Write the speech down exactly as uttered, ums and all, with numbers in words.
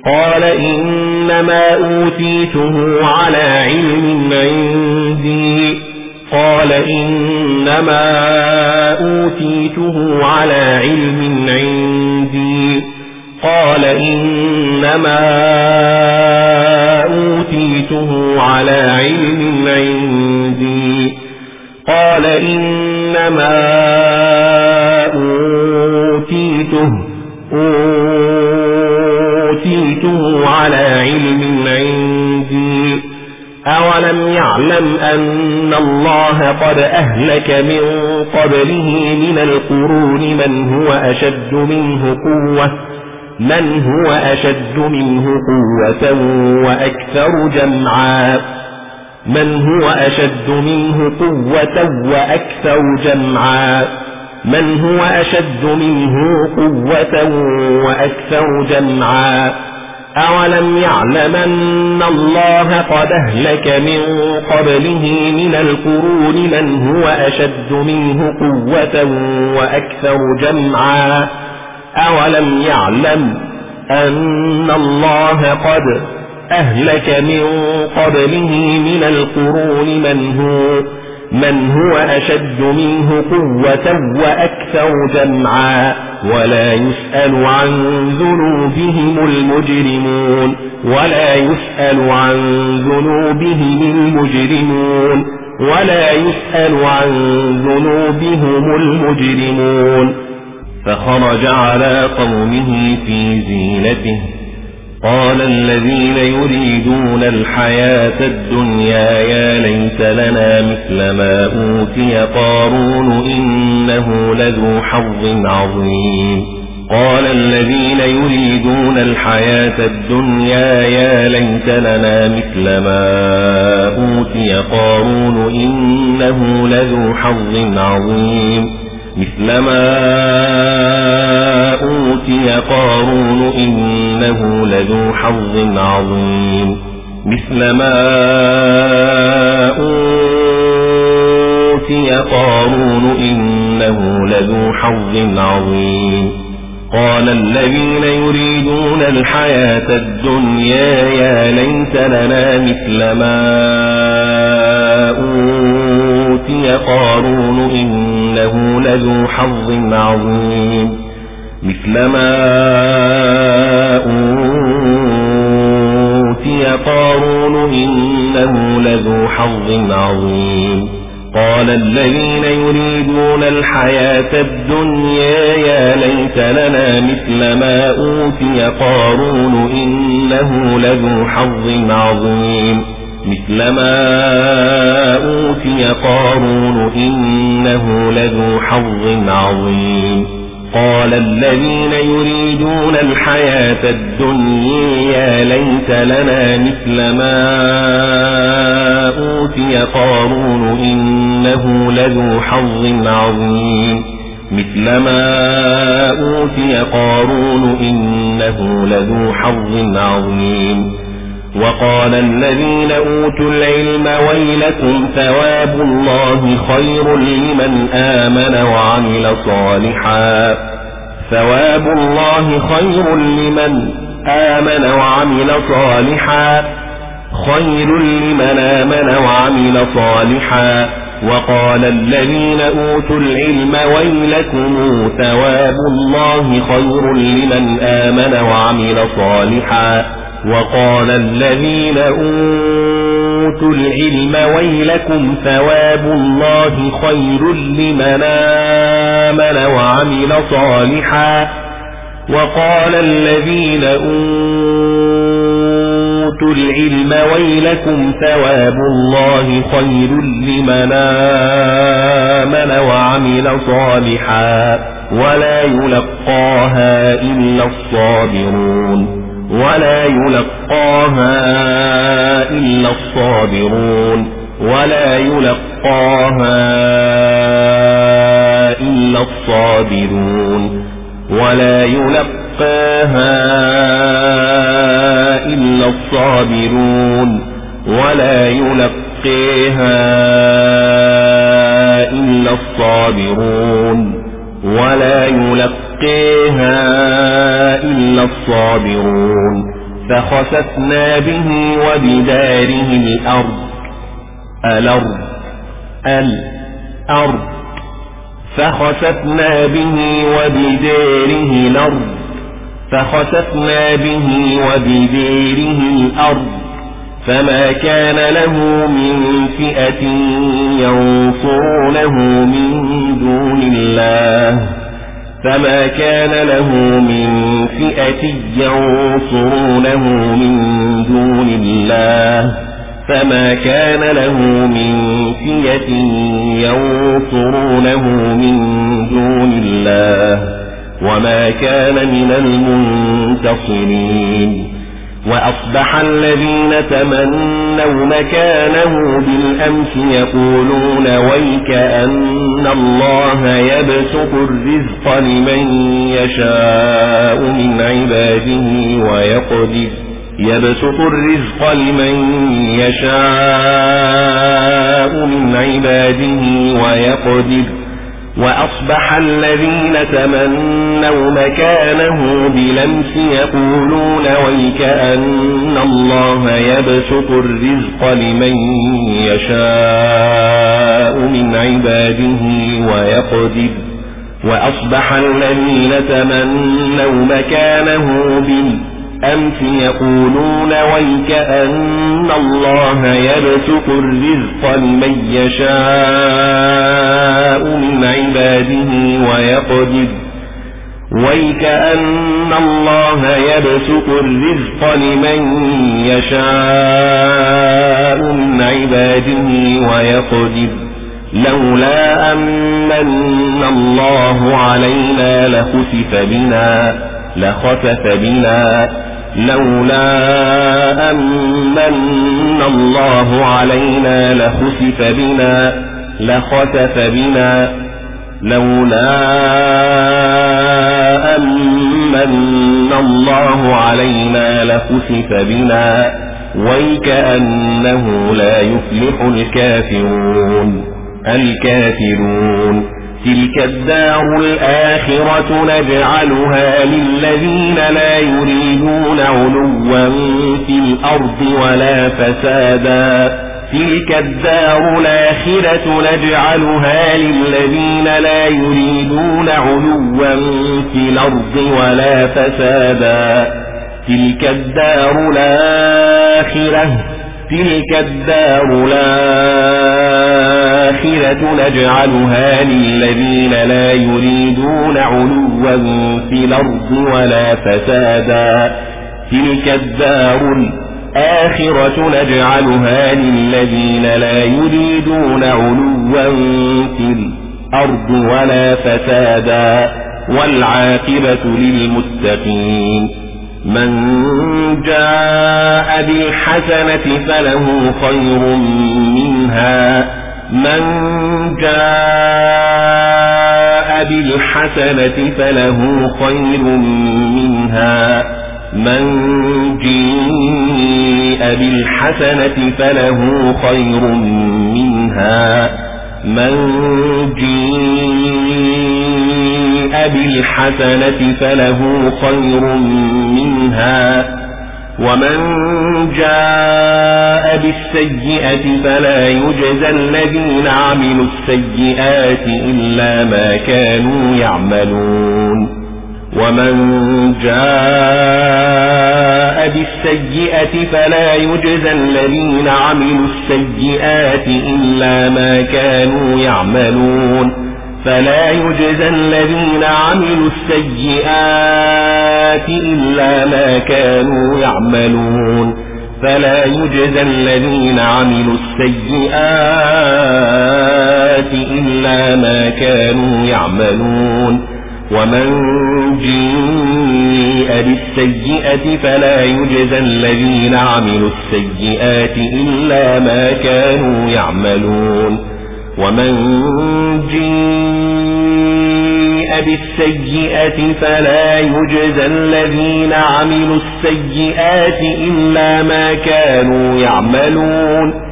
قال إنما أوتيته على علم عندي قال إنما أوتيته على علم عندي قال إنما أوتيته على علم عندي قال إنما أوتيته أوتيته على علم عندي أولم يعلم أن الله قد أهلك من قبله من القرون من هو أشد منه قوة من هو أشد منه قوة وأكثر جمعا من هو أشد منه قوة وأكثر جمعا من هو أشد منه قوة وأكثر جمعا أولم يعلم أن الله قد أهلك من قبله من القرون من هو أشد منه قوة وأكثر جمعا أولم يعلم أن الله قد أهلك من قبله من القرون من هو من هو أشد منه قوة وأكثر جمعا ولا يسأل عن ذنوبهم المجرمون ولا يسأل عن ذنوبهم المجرمون ولا يسأل عن ذنوبهم المجرمون فخرج على قومه في زينته قال الذين يريدون الحياة الدنيا يا ليت لنا مثل ما أوتي قارون إنه لذو حظ عظيم قال الذين يريدون الحياة الدنيا يا ليت لنا مثل ما أوتي قارون إنه لذو حظ عظيم مثل ما أوتي قارون إنه لذو حظ عظيم مثل ما أوتي قارون إنه لذو حظ عظيم قال الذين يريدون الحياة الدنيا يا ليت لنا مثل ما أوتي قارون إنه لذو حظ عظيم مثل ما أوتي قارون إنه لذو حظ عظيم قال الذين يريدون الحياة الدنيا يا ليت لنا مثل ما أوتي قارون إنه لذو حظ عظيم مثل ما أوتي قارون إنه لذو حظ عظيم قال الذين يريدون الحياة الدنيا يا ليت لنا مثل ما أوتي قارون إنه لذو حظ عظيم مثل ما أوتي قارون إنه لذو حظ عظيم وقال الذين أوتوا العلم ويلكم ثواب الله خير لمن آمن وعمل صالحا ثواب الله خير لمن آمن وعمل صالحا خير لمن آمن وعمل صالحا وقال الذين أوتوا العلم ويلكم ثواب الله خير لمن آمن وعمل صالحا وقال الذين أوتوا العلم ويلكم ثواب الله خير لمن آمن وعمل صالحا وقال الذين أوتوا العلم ويلكم ثواب الله خير لمن آمن وعمل صالحا ولا يلقاها إلا الصابرون ولا يلقاها إلا الصابرون ولا يلقاها إلا الصابرون ولا يلقاها إلا الصابرون ولا يلقيها إلا الصابرون ولا يلقيها إلا الصابرون فخسفنا به وبداره الأرض الأرض الأرض فخسفنا به وبداره الأرض فخسفنا به وبداره الأرض فما كان له من فئة ينصرونه من دون الله فما كان له من فئة ينصرونه من دون الله فما كان له من فئة ينصرونه من دون الله وما كان من المنتصرين وأصبح الذين تمنوا مكانه بالأمس يقولون ويك أن الله يبسط الرزق لمن يشاء من عباده ويقدر يبسط الرزق لمن يشاء من عباده ويقدر وأصبح الذين تمنوا مكانه بالأمس يقولون ويك أن الله يبسط الرزق لمن يشاء من عباده ويقدر وأصبح الذين تمنوا مكانه بالأمس يقولون ويك أن الله يبسط الرزق لمن يشاء من عباده ويقدر ويك أن الله يبسط الرزق لمن يشاء من عباده ويقدر لولا أمن الله علينا لخسف بنا لخسف بنا لولا أمن الله علينا لخسف بنا لخسف بنا لولا أمن الله علينا لخسف بنا ويكأنه لا يفلح الكافرون الكافرون تلك الدار الآخرة نجعلها للذين لا يريدون علوا في الأرض ولا فسادا تلك الدار الآخرة نجعلها للذين لا يريدون علوا في الأرض ولا فسادا تلك الدار الآخرة تلك الدار الآخرة نجعلها للذين لا يريدون علوا في الأرض ولا فسادا تلك الدار الآخرة نجعلها للذين لا يريدون علوا في الأرض ولا فسادا والعاقبة للمتقين من جاء بالحسنة فله خير منها من جاء بالحسنة فله خير منها من جاء بالحسنة فله خير منها من جاء بالحسنة فله خير منها ومن جاء بالسيئة فلا يجزى الذين عملوا السيئات إلا ما كانوا يعملون ومن جاء بالسيئة فلا يجزى الذين عملوا السيئات إلا ما كانوا يعملون فلا يجزى الذين عملوا السيئات إلا ما كانوا يعملون فلا يجزى الذين عملوا السيئات إلا ما كانوا يعملون ومن جاء بالسيئة فلا يجزى الذين عملوا السيئات إلا ما كانوا يعملون ومن جاء بالسيئة فلا يجزى الذين عملوا السيئات إلا ما كانوا يعملون